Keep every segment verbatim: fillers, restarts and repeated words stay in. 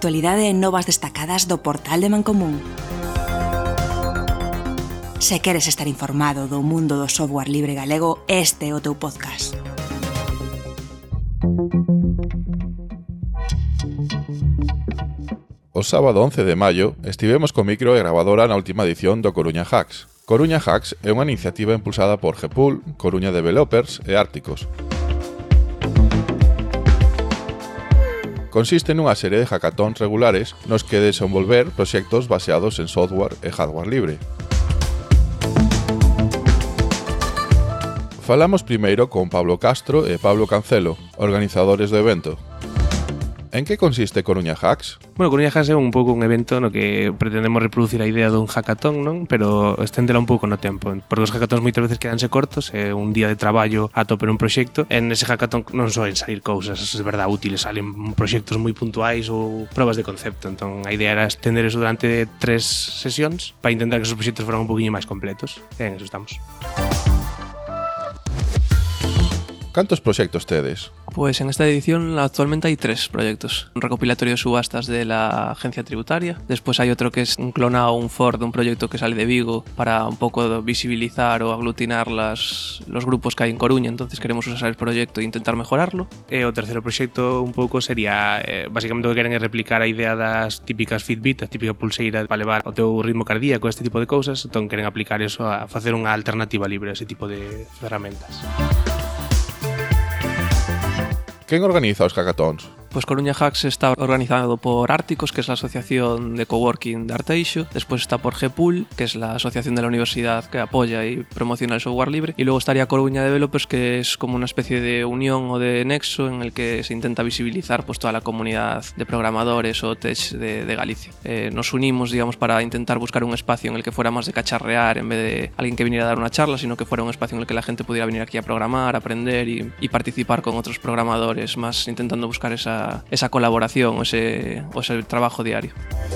actualidade e novas destacadas do portal de Mancomún. Se queres estar informado do mundo do software libre galego, este é o teu podcast. O sábado once de maio estivemos co micro e gravadora na última edición do Coruña Hacks. Coruña Hacks é unha iniciativa impulsada por Gepul, Coruña Developers e Árticos. Consiste nunha serie de hackathons regulares nos que desenvolver proxectos baseados en software e hardware libre. Falamos primeiro con Pablo Castro e Pablo Cancelo, organizadores do evento. En que consiste Coruña Hacks? Bueno, Coruña Hacks é un pouco un evento no que pretendemos reproducir a idea dun hackathon, non? Pero esténdela un pouco no tempo, porque os hackathons moitas veces quedanse cortos, é un día de traballo a tope nun proxecto, e nese hackathon non soen salir cousas de verdade útiles, salen proxectos moi puntuais ou probas de concepto, entón a idea era estender eso durante tres sesións para intentar que esos proxectos foran un poquinho máis completos, e en eso estamos. Cantos proxectos tedes? Pues en esta edición actualmente hay tres proyectos. Un recopilatorio de subastas de la agencia tributaria. Después hay otro que es un clonado, un Ford de un proyecto que sale de Vigo para un poco visibilizar o aglutinar las, los grupos que hay en Coruña. Entonces queremos usar el proyecto e intentar mejorarlo. E o terceiro proxecto un pouco sería, eh, basicamente o que queren é replicar a idea das típicas Fitbit, a típica pulseira para levar o teu ritmo cardíaco, este tipo de cousas. Entón queren aplicar eso a facer unha alternativa libre a ese tipo de ferramentas. Quen organiza os hackathons? Pues Coruña Hacks está organizado por Árticos, que es la asociación de coworking de Arteixo. Después está por Gepul, que es la asociación de la universidad que apoya y promociona el software libre. Y luego estaría Coruña Developers, que es como una especie de unión o de nexo en el que se intenta visibilizar pues, toda la comunidad de programadores o tech de, de Galicia. Eh, nos unimos, digamos, para intentar buscar un espacio en el que fuera más de cacharrear en vez de alguien que viniera a dar una charla, sino que fuera un espacio en el que la gente pudiera venir aquí a programar, aprender y, y participar con otros programadores, más intentando buscar esa esa colaboración o ese, o ese trabajo diario.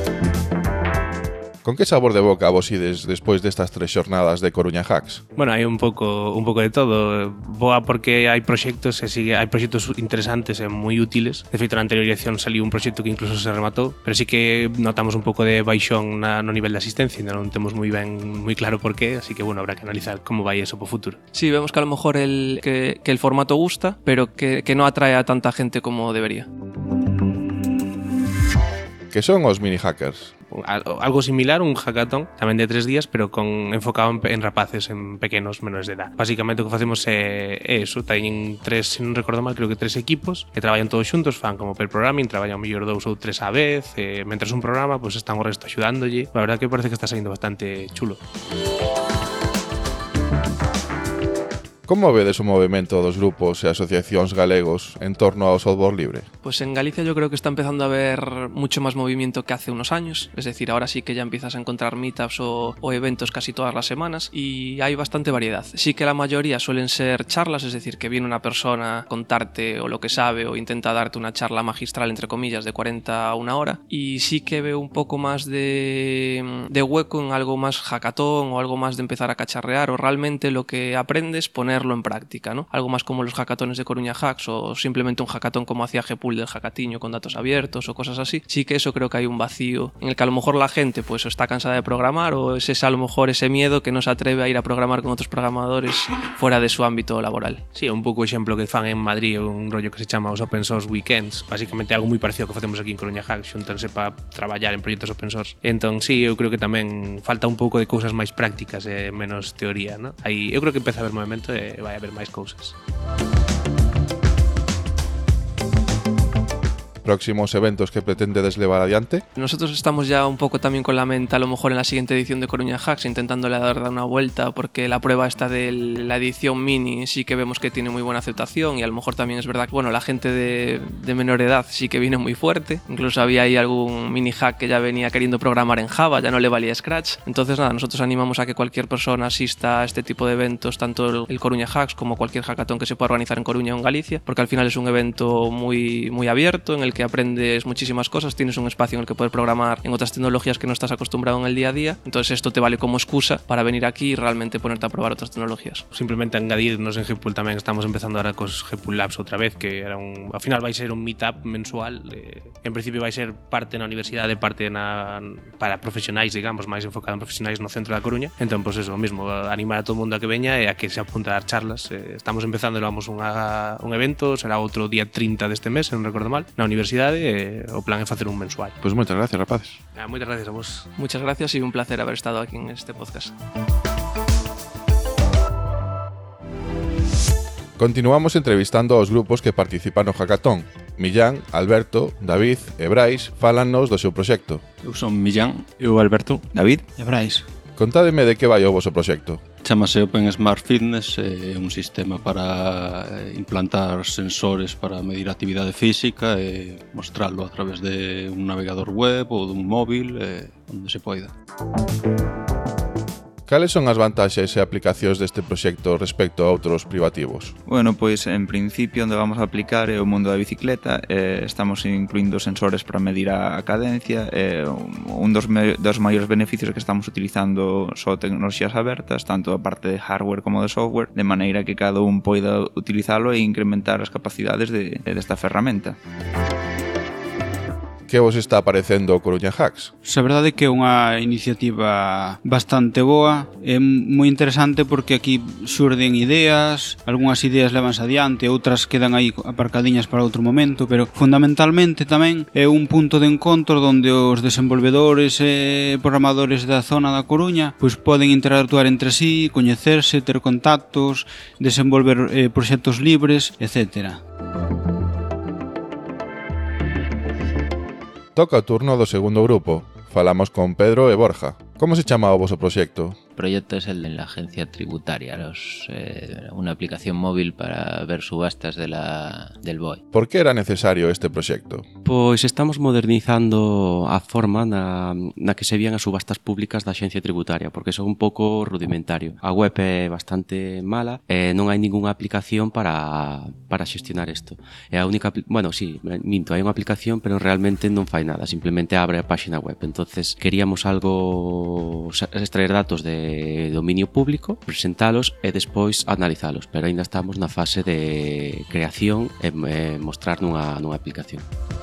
Con que sabor de boca vos ides despois destas tres xornadas de Coruña Hacks? Bueno, hai un pouco un pouco de todo. Boa porque hai proxectos e sigue hai proxectos interesantes e moi útiles. De feito, na anterior edición saliu un proxecto que incluso se rematou, pero sí que notamos un pouco de baixón na, no nivel de asistencia, ainda non temos moi ben moi claro por qué, así que bueno, habrá que analizar como vai eso po futuro. Sí, vemos que a lo mejor el que, que el formato gusta, pero que, que no atrae a tanta gente como debería. Que son os mini hackers? Algo similar, un hackathon tamén de tres días, pero con enfocado en, en rapaces, en pequenos menores de edad. Básicamente o que facemos é, é eso, teñen tres, se non recordo mal, creo que tres equipos que traballan todos xuntos, fan como per programming, traballan mellor dous ou tres á vez, e mentras un programa, pois pues, están o resto axudándolle. La verdad que parece que está saindo bastante chulo. Como vedes o movimento dos grupos e asociacións galegos en torno ao software libre? Pues en Galicia yo creo que está empezando a haber mucho más movimiento que hace unos años. Es decir, ahora sí que ya empiezas a encontrar meetups o, o eventos casi todas las semanas y hay bastante variedad. Sí que la mayoría suelen ser charlas, es decir, que viene una persona a contarte o lo que sabe o intenta darte una charla magistral, entre comillas, de cuarenta a una hora. Y sí que veo un poco más de, de hueco en algo más hackathon o algo más de empezar a cacharrear o realmente lo que aprendes poner en práctica, ¿no? Algo más como los hackatones de Coruña Hacks o simplemente un hackathon como hacía Gepul del Hackatiño con datos abiertos o cosas así. Sí que eso creo que hay un vacío en el que a lo mejor la gente pues está cansada de programar o es ese, a lo mejor ese miedo que no se atreve a ir a programar con otros programadores fuera de su ámbito laboral. Sí, un pouco exemplo que fan en Madrid un rollo que se chama os Open Source Weekends, basicamente algo moi parecido ao que facemos aquí en Coruña Hacks, xuntanse para traballar en proxectos open source. Entón, sí, eu creo que tamén falta un pouco de cousas máis prácticas e menos teoría, ¿no? Aí eu creo que empeza a haber movimento e vai haber máis cousas. próximos eventos que pretendedes levar adiante? Nosotros estamos ya un poco también con la mente a lo mejor en la siguiente edición de Coruña Hacks, intentándole dar una vuelta, porque la prueba esta de la edición mini sí que vemos que tiene muy buena aceptación y a lo mejor también es verdad que bueno, la gente de, de menor edad sí que viene muy fuerte, incluso había ahí algún mini hack que ya venía queriendo programar en Java, ya no le valía Scratch. Entonces nada, nosotros animamos a que cualquier persona asista a este tipo de eventos, tanto el Coruña Hacks como cualquier hackathon que se pueda organizar en Coruña o en Galicia, porque al final es un evento muy, muy abierto en el que aprendes muchísimas cosas, tienes un espacio en el que puedes programar en otras tecnologías que no estás acostumbrado en el día a día, entonces esto te vale como excusa para venir aquí y realmente ponerte a probar otras tecnologías. Simplemente engadirnos en Gpool tamén, estamos empezando ahora cos Gpool Labs outra vez, que era un, ao final vai ser un meetup mensual, eh, en principio vai ser parte na universidade, parte na, para profesionais, digamos, máis enfocado en profesionais no centro da Coruña, entón, pois pues eso mismo, animar a todo o mundo a que veña e a que se apunte a dar charlas. eh, estamos empezando, vamos unha, un evento, será outro día trinta deste mes, se non recordo mal, na universidade, e o plan é facer un mensual. Pois moitas gracias, rapaces. Ah, moitas gracias a vos. Muchas gracias y un placer haber estado aquí en este podcast. Continuamos entrevistando aos grupos que participan no Hackathon. Millán, Alberto, David e Brais fálannos do seu proxecto. Eu son Millán. Eu, Alberto. David. E Brais. Contádeme de que vai o voso proxecto. Chámase Open Smart Fitness, é un sistema para implantar sensores para medir a actividade física e mostrarlo a través de un navegador web ou dun móvil, eh, onde se poida. Cales son as vantaxes e aplicacións deste proxecto respecto a outros privativos? Bueno, pois en principio onde vamos a aplicar é o mundo da bicicleta. eh, Estamos incluindo sensores para medir a cadencia. eh, Un dos, me, dos maiores beneficios que estamos utilizando son tecnoloxías abertas, tanto a parte de hardware como de software, de maneira que cada un poida utilizalo e incrementar as capacidades de, desta ferramenta. Que vos está parecendo o Coruña Hacks? A verdade é que é unha iniciativa bastante boa, é moi interesante porque aquí xurden ideas, algunhas ideas levanse adiante, outras quedan aí aparcadiñas para outro momento, pero fundamentalmente tamén é un punto de encontro onde os desenvolvedores e programadores da zona da Coruña pois poden interactuar entre sí, coñecerse, ter contactos, desenvolver eh, proxectos libres, etcétera. Toca o turno do segundo grupo. Falamos con Pedro e Borja. Como se chama o voso proxecto? El proyecto es el de la agencia tributaria, los, eh, una aplicación móvil para ver subastas de la, del B O E. Por que era necesario este proxecto? Pois estamos modernizando a forma na, na que se vían as subastas públicas da Axencia Tributaria, porque son un pouco rudimentario. A web é bastante mala e non hai ningunha aplicación para, para xestionar isto. É a única, bueno, sí, minto, hai unha aplicación, pero realmente non fai nada, simplemente abre a página web. Entonces queríamos algo, extraer datos de dominio público, presentalos e despois analizalos, pero aínda estamos na fase de creación e, e mostrar nunha, nunha aplicación.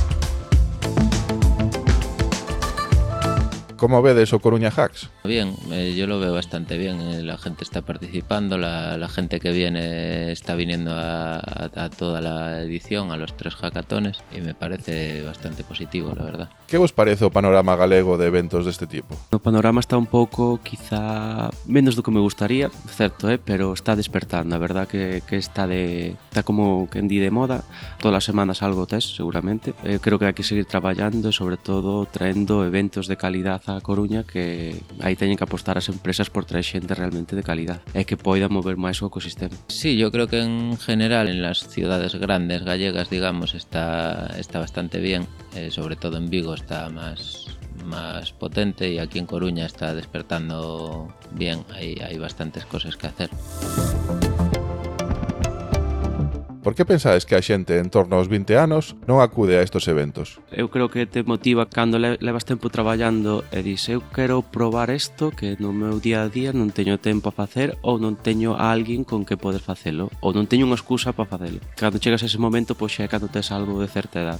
¿Cómo vedes o Coruña Hacks? Bien, eh, yo lo veo bastante bien. Eh, la gente está participando, la, la gente que viene está viniendo a, a, a toda la edición, a los tres hackatones, y me parece bastante positivo, la verdad. Que vos parece o panorama galego de eventos deste tipo? O panorama está un pouco, quizá, menos do que me gustaría, certo, eh? Pero está despertando, a verdad que, que está de está como que en di de moda. Todas as semanas algo tes, seguramente. Eh, creo que hai que seguir traballando e, sobre todo, traendo eventos de calidad a Coruña, que aí teñen que apostar as empresas por traer xente realmente de calidad e que poida mover máis o ecosistema. Sí, yo creo que en general en las ciudades grandes gallegas, digamos, está, está bastante bien, eh, sobre todo en Vigo está más, más potente y aquí en Coruña está despertando bien, hay, hay bastantes cosas que hacer. Por que pensades que a xente en torno aos vinte anos non acude a estos eventos? Eu creo que te motiva cando levas tempo traballando e dis, eu quero probar isto que no meu día a día non teño tempo a facer ou non teño a alguén con que poder facelo ou non teño unha excusa para facelo. Cando chegas a ese momento, pois xa é cando tes algo de certa edad.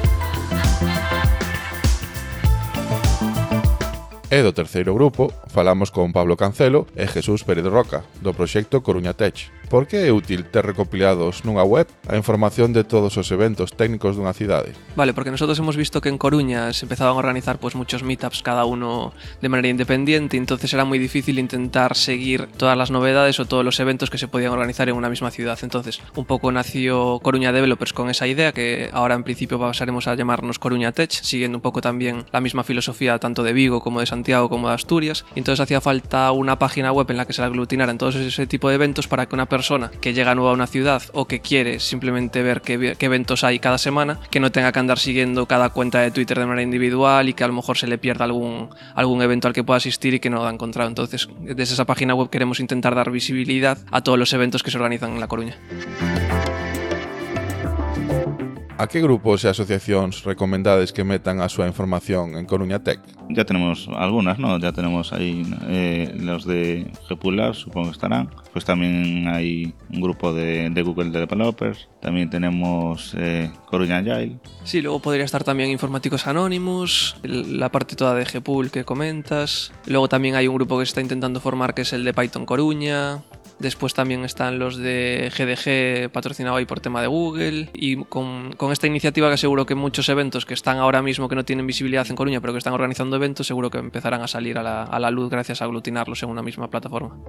E do terceiro grupo, falamos con Pablo Cancelo e Jesús Pérez Roca, do proxecto Coruña Tech. Por que é útil ter recopilados nunha web a información de todos os eventos técnicos dunha cidade? Vale, porque nosotros hemos visto que en Coruña se empezaban a organizar pues muchos meetups, cada uno de manera independiente, entonces era muy difícil intentar seguir todas las novedades o todos los eventos que se podían organizar en una misma ciudad. Entonces, un poco nació Coruña Developers con esa idea, que ahora en principio pasaremos a llamarnos Coruña Tech, siguiendo un poco también la misma filosofía tanto de Vigo como de Santiago como de Asturias. Entonces hacía falta una página web en la que se aglutinaran todos ese tipo de eventos para que una persona que llega nueva a una ciudad o que quiere simplemente ver qué, qué eventos hay cada semana, que no tenga que andar siguiendo cada cuenta de Twitter de manera individual y que a lo mejor se le pierda algún, algún evento al que pueda asistir y que no lo ha encontrado. Entonces, desde esa página web queremos intentar dar visibilidad a todos los eventos que se organizan en La Coruña. A que grupos e asociacións recomendades que metan a súa información en Coruña Tech? Ya tenemos algunas, ¿no? Ya tenemos ahí eh, los de G P U Labs, supongo que estarán. Pues también hay un grupo de, de Google Developers. También tenemos eh, Coruña Agile. Sí, luego podría estar también Informáticos Anónimos, la parte toda de G P U L que comentas. Luego también hay un grupo que se está intentando formar que es el de Python Coruña. Después también están los de G D G, patrocinado ahí por tema de Google. Y con, con esta iniciativa que seguro que muchos eventos que están ahora mismo que no tienen visibilidad en Coruña, pero que están organizando eventos, seguro que empezarán a salir a la, a la luz gracias a aglutinarlos en una misma plataforma.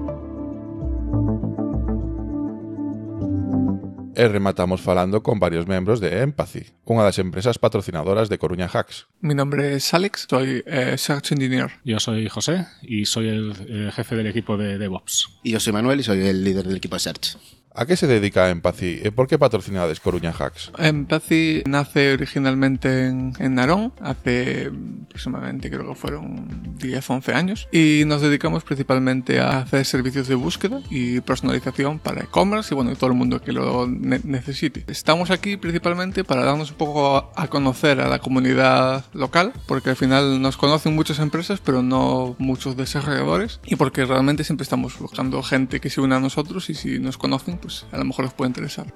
E rematamos falando con varios membros de Empathy, unha das empresas patrocinadoras de Coruña Hacks. Mi nombre es Alex, soy eh, Search Engineer. Yo soy José y soy el eh, jefe del equipo de DevOps. Y yo soy Manuel y soy el líder del equipo de Search. A que se dedica Empathy e por que patrocinades Coruña Hacks? Empathy nace originalmente en, en Narón, hace aproximadamente creo que fueron diez a once años, y nos dedicamos principalmente a hacer servicios de búsqueda y personalización para e-commerce y bueno, todo el mundo que lo ne- necesite. Estamos aquí principalmente para darnos un poco a, a conocer a la comunidad local, porque al final nos conocen muchas empresas, pero no muchos desarrolladores, y porque realmente siempre estamos buscando gente que se una a nosotros y si nos conocen, pues a lo mejor os puede interesar.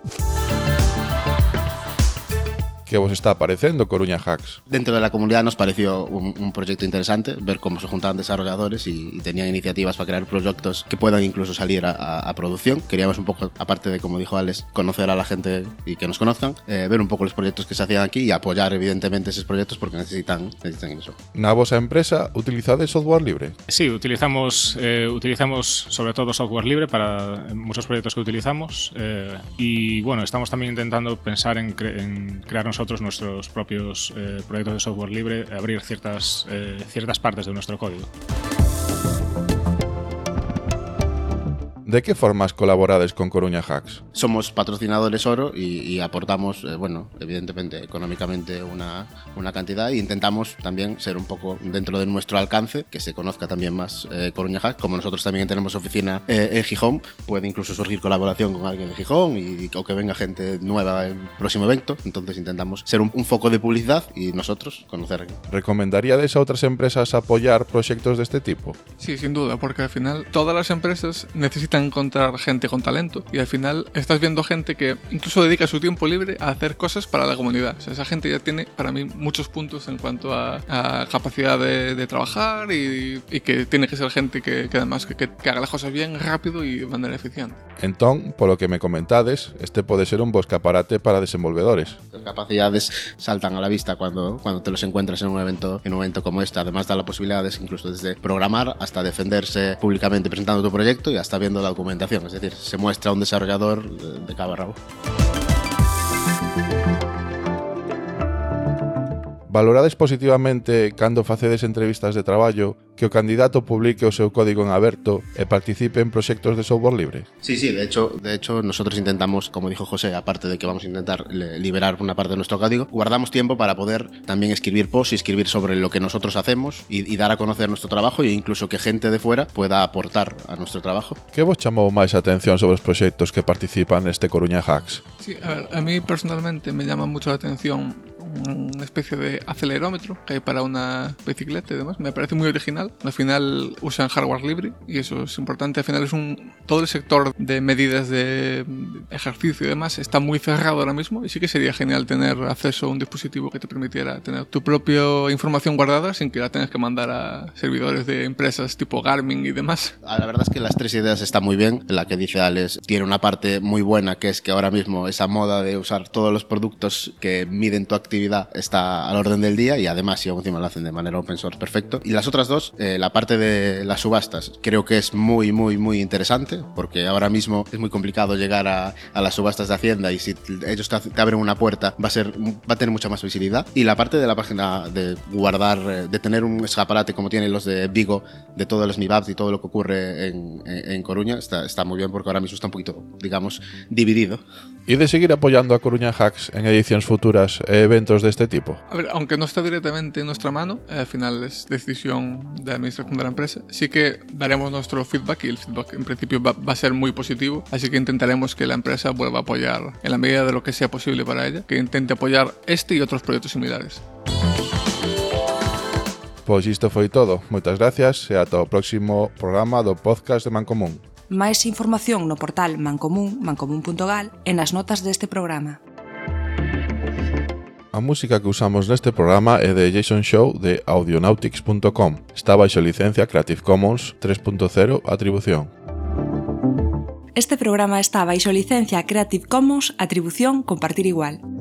Que vos está parecendo Coruña Hacks? Dentro de la comunidad nos pareció un, un proyecto interesante, ver cómo se juntaban desarrolladores y, y tenían iniciativas para crear proyectos que puedan incluso salir a, a, a producción. Queríamos un poco, aparte de, como dijo Alex, conocer a la gente y que nos conozcan, eh, ver un poco los proyectos que se hacían aquí y apoyar evidentemente esos proyectos porque necesitan, necesitan eso. Na vosa empresa utilizades software libre? Sí, utilizamos, eh, utilizamos sobre todo software libre para muchos proyectos que utilizamos eh, y bueno, estamos también intentando pensar en, cre- en crear nosotros nuestros propios eh, proyectos de software libre, abrir ciertas, eh, ciertas partes de nuestro código. De que formas colaborades con Coruña Hacks? Somos patrocinadores oro y, y aportamos, eh, bueno, evidentemente económicamente una, una cantidad e intentamos también ser un poco dentro de nuestro alcance, que se conozca también más eh, Coruña Hacks. Como nosotros también tenemos oficina eh, en Gijón, puede incluso surgir colaboración con alguien de Gijón y, o que venga gente nueva en el próximo evento. Entonces intentamos ser un, un foco de publicidad y nosotros conocer. Recomendaríades a otras empresas apoyar proxectos deste tipo? Sí, sin duda, porque al final todas las empresas necesitan encontrar gente con talento y al final estás viendo gente que incluso dedica su tiempo libre a hacer cosas para la comunidad. O sea, esa gente ya tiene para mí muchos puntos en cuanto a, a capacidad de, de trabajar y, y que tiene que ser gente que, que además que, que haga las cosas bien, rápido y de manera eficiente. Entón, polo que me comentades, este pode ser un bo escaparate para desenvolvedores. Las capacidades saltan a la vista cuando, cuando te los encuentras en un evento en un evento como este. Además da la posibilidad de incluso desde programar hasta defenderse públicamente presentando tu proyecto y hasta viendo la documentación, es decir, se muestra un desarrollador de cabo a rabo. Valorades positivamente cando facedes entrevistas de traballo que o candidato publique o seu código en aberto e participe en proxectos de software libre? Sí, sí, de hecho, de hecho nosotros intentamos, como dijo José, aparte de que vamos a intentar liberar una parte de nuestro código, guardamos tiempo para poder también escribir posts y escribir sobre lo que nosotros hacemos y, y dar a conocer nuestro trabajo e incluso que gente de fuera pueda aportar a nuestro trabajo. Que vos chamou máis a atención sobre os proxectos que participan neste Coruña Hacks? Sí, a ver, a mí personalmente me llama mucho la atención una especie de acelerómetro que hay para una bicicleta y demás. Me parece muy original. Al final usan hardware libre y eso es importante. Al final es un todo el sector de medidas de ejercicio y demás está muy cerrado ahora mismo y sí que sería genial tener acceso a un dispositivo que te permitiera tener tu propia información guardada sin que la tengas que mandar a servidores de empresas tipo Garmin y demás. La verdad es que las tres ideas están muy bien. La que dice Alex tiene una parte muy buena, que es que ahora mismo esa moda de usar todos los productos que miden tu actividad está al orden del día y además si aún encima lo hacen de manera open source, perfecto. Y las otras dos, eh, la parte de las subastas creo que es muy muy muy interesante porque ahora mismo es muy complicado llegar a, a las subastas de Hacienda y si ellos te, te abren una puerta va a ser va a tener mucha más visibilidad. Y la parte de la página de guardar, de tener un escaparate como tienen los de Vigo de todos los meetups y todo lo que ocurre en, en, en Coruña está, está muy bien porque ahora mismo está un poquito, digamos, dividido. E de seguir apoyando a Coruña Hacks en edicións futuras e eventos deste tipo? A ver, aunque no está directamente en nuestra mano, al final es decisión de la administración de la empresa, sí que daremos nuestro feedback y el feedback en principio va, va a ser muy positivo, así que intentaremos que la empresa vuelva a apoyar en la medida de lo que sea posible para ella, que intente apoyar este y otros proyectos similares. Pois isto foi todo. Moitas gracias e ata o próximo programa do podcast de Mancomún. Máis información no portal Mancomún, mancomún punto gal e nas notas deste programa. A música que usamos neste programa é de Jason Show de audionautics punto com. Está baixo licencia Creative Commons tres punto cero atribución. Este programa está baixo licencia Creative Commons atribución compartir igual.